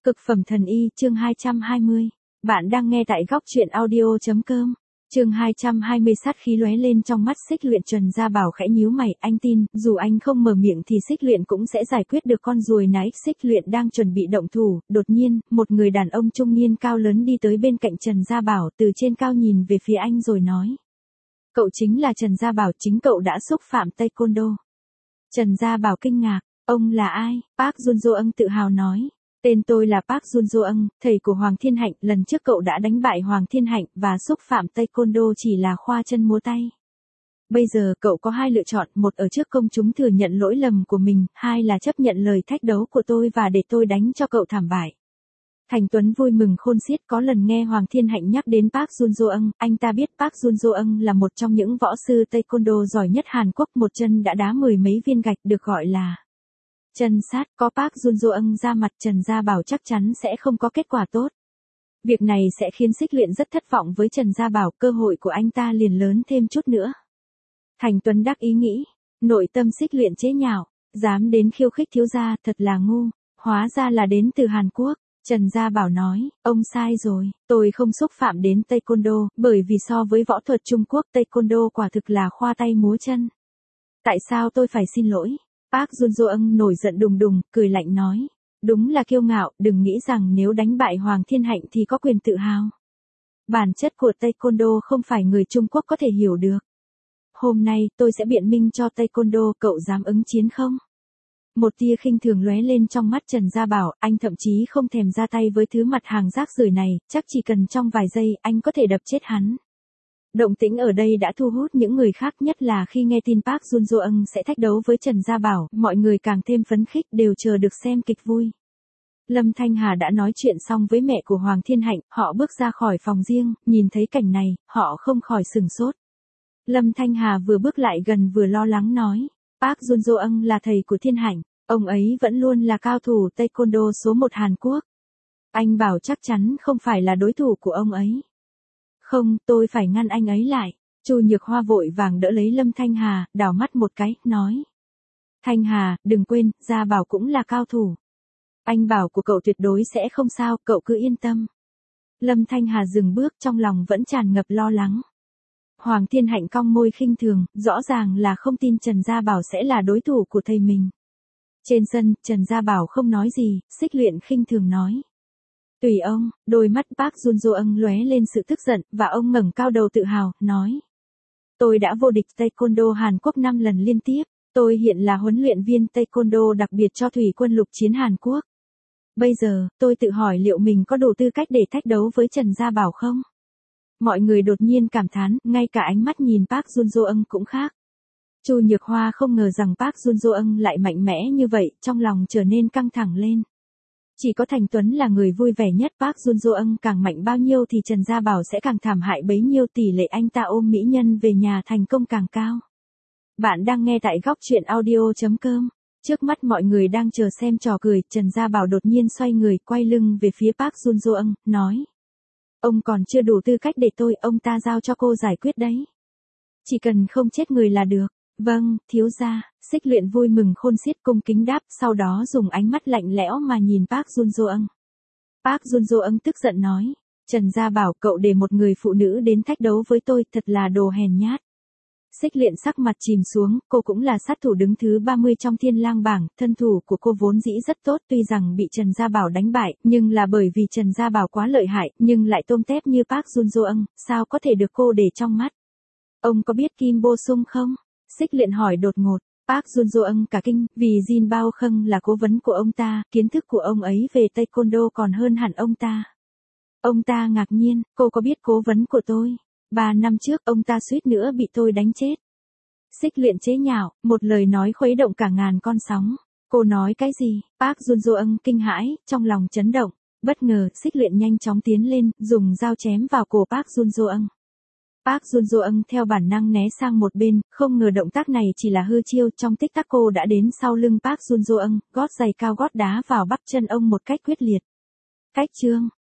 Cực phẩm thần y chương 220. Bạn đang nghe tại góc truyện audio.com. Chương 220 sát khí lóe lên trong mắt Xích Luyện. Trần Gia Bảo khẽ nhíu mày, anh tin, dù anh không mở miệng thì Xích Luyện cũng sẽ giải quyết được con ruồi nái. Xích Luyện đang chuẩn bị động thủ, đột nhiên, một người đàn ông trung niên cao lớn đi tới bên cạnh Trần Gia Bảo, từ trên cao nhìn về phía anh rồi nói. Cậu chính là Trần Gia Bảo, chính cậu đã xúc phạm Taekwondo. Trần Gia Bảo kinh ngạc, ông là ai? Park Jun-jo tự hào nói. Tên tôi là Park Jun-jo, thầy của Hoàng Thiên Hạnh, lần trước cậu đã đánh bại Hoàng Thiên Hạnh và xúc phạm Taekwondo chỉ là khoa chân múa tay. Bây giờ cậu có hai lựa chọn, một ở trước công chúng thừa nhận lỗi lầm của mình, hai là chấp nhận lời thách đấu của tôi và để tôi đánh cho cậu thảm bại. Thành Tuấn vui mừng khôn xiết, có lần nghe Hoàng Thiên Hạnh nhắc đến Park Jun-jo, anh ta biết Park Jun-jo là một trong những võ sư Taekwondo giỏi nhất Hàn Quốc, một chân đã đá 10 mấy viên gạch, được gọi là chân sát. Có Park Jun-jo ra mặt, Trần Gia Bảo chắc chắn sẽ không có kết quả tốt. Việc này sẽ khiến Xích Luyện rất thất vọng với Trần Gia Bảo, cơ hội của anh ta liền lớn thêm chút nữa. Thành Tuấn đắc ý nghĩ, nội tâm Xích Luyện chế nhạo, dám đến khiêu khích thiếu gia, thật là ngu, hóa ra là đến từ Hàn Quốc. Trần Gia Bảo nói, ông sai rồi, tôi không xúc phạm đến Taekwondo, bởi vì so với võ thuật Trung Quốc, Taekwondo quả thực là khoa tay múa chân. Tại sao tôi phải xin lỗi? Park Jun-jo nổi giận đùng đùng, cười lạnh nói. Đúng là kiêu ngạo, đừng nghĩ rằng nếu đánh bại Hoàng Thiên Hạnh thì có quyền tự hào. Bản chất của Taekwondo không phải người Trung Quốc có thể hiểu được. Hôm nay, tôi sẽ biện minh cho Taekwondo, cậu dám ứng chiến không? Một tia khinh thường lóe lên trong mắt Trần Gia Bảo, anh thậm chí không thèm ra tay với thứ mặt hàng rác rưởi này, chắc chỉ cần trong vài giây, anh có thể đập chết hắn. Động tĩnh ở đây đã thu hút những người khác, nhất là khi nghe tin Park Jun-jo sẽ thách đấu với Trần Gia Bảo, mọi người càng thêm phấn khích, đều chờ được xem kịch vui. Lâm Thanh Hà đã nói chuyện xong với mẹ của Hoàng Thiên Hạnh, họ bước ra khỏi phòng riêng, nhìn thấy cảnh này, họ không khỏi sửng sốt. Lâm Thanh Hà vừa bước lại gần vừa lo lắng nói, Park Jun-jo là thầy của Thiên Hạnh, ông ấy vẫn luôn là cao thủ Taekwondo số 1 Hàn Quốc. Anh bảo chắc chắn không phải là đối thủ của ông ấy. Không, tôi phải ngăn anh ấy lại. Chu Nhược Hoa vội vàng đỡ lấy Lâm Thanh Hà, đảo mắt một cái, nói. Thanh Hà, đừng quên, Gia Bảo cũng là cao thủ. Anh bảo của cậu tuyệt đối sẽ không sao, cậu cứ yên tâm. Lâm Thanh Hà dừng bước, trong lòng vẫn tràn ngập lo lắng. Hoàng Thiên Hạnh cong môi khinh thường, rõ ràng là không tin Trần Gia Bảo sẽ là đối thủ của thầy mình. Trên sân, Trần Gia Bảo không nói gì, Xích Luyện khinh thường nói. Tùy ông, đôi mắt Park Jun-jo lóe lên sự tức giận, và ông ngẩng cao đầu tự hào, nói. Tôi đã vô địch Taekwondo Hàn Quốc 5 lần liên tiếp, tôi hiện là huấn luyện viên Taekwondo đặc biệt cho Thủy quân lục chiến Hàn Quốc. Bây giờ, tôi tự hỏi liệu mình có đủ tư cách để thách đấu với Trần Gia Bảo không? Mọi người đột nhiên cảm thán, ngay cả ánh mắt nhìn Park Jun-jo cũng khác. Chu Nhược Hoa không ngờ rằng Park Jun-jo lại mạnh mẽ như vậy, trong lòng trở nên căng thẳng lên. Chỉ có Thành Tuấn là người vui vẻ nhất, Park Jun-jo càng mạnh bao nhiêu thì Trần Gia Bảo sẽ càng thảm hại bấy nhiêu, tỷ lệ anh ta ôm mỹ nhân về nhà thành công càng cao. Bạn đang nghe tại góc truyện audio.com. Trước mắt mọi người đang chờ xem trò cười, Trần Gia Bảo đột nhiên xoay người, quay lưng về phía Park Jun-jo, nói. Ông còn chưa đủ tư cách để ông ta giao cho cô giải quyết đấy. Chỉ cần không chết người là được. Vâng, thiếu gia. Xích Luyện vui mừng khôn xiết cung kính đáp, sau đó dùng ánh mắt lạnh lẽo mà nhìn Park Jun-jo. Park Jun-jo tức giận nói, Trần Gia Bảo, cậu để một người phụ nữ đến thách đấu với tôi, thật là đồ hèn nhát. Xích Luyện sắc mặt chìm xuống, cô cũng là sát thủ đứng thứ 30 trong Thiên Lang bảng, thân thủ của cô vốn dĩ rất tốt, tuy rằng bị Trần Gia Bảo đánh bại, nhưng là bởi vì Trần Gia Bảo quá lợi hại, nhưng lại tôm tép như Park Jun-jo, sao có thể được cô để trong mắt. Ông có biết Kim Bo Sung không? Xích Luyện hỏi đột ngột. Park Jun-jo cả kinh, vì Jin Bao Khâng là cố vấn của ông ta, kiến thức của ông ấy về Taekwondo còn hơn hẳn ông ta. Ông ta ngạc nhiên, cô có biết cố vấn của tôi? 3 năm trước, ông ta suýt nữa bị tôi đánh chết. Xích Luyện chế nhạo, một lời nói khuấy động cả ngàn con sóng. Cô nói cái gì? Park Jun-jo kinh hãi, trong lòng chấn động. Bất ngờ, Xích Luyện nhanh chóng tiến lên, dùng dao chém vào cổ Park Jun-jo. Park Jun-jo theo bản năng né sang một bên, không ngờ động tác này chỉ là hư chiêu, trong tích tắc cô đã đến sau lưng Park Jun-jo, gót giày cao gót đá vào bắp chân ông một cách quyết liệt. Cách chương,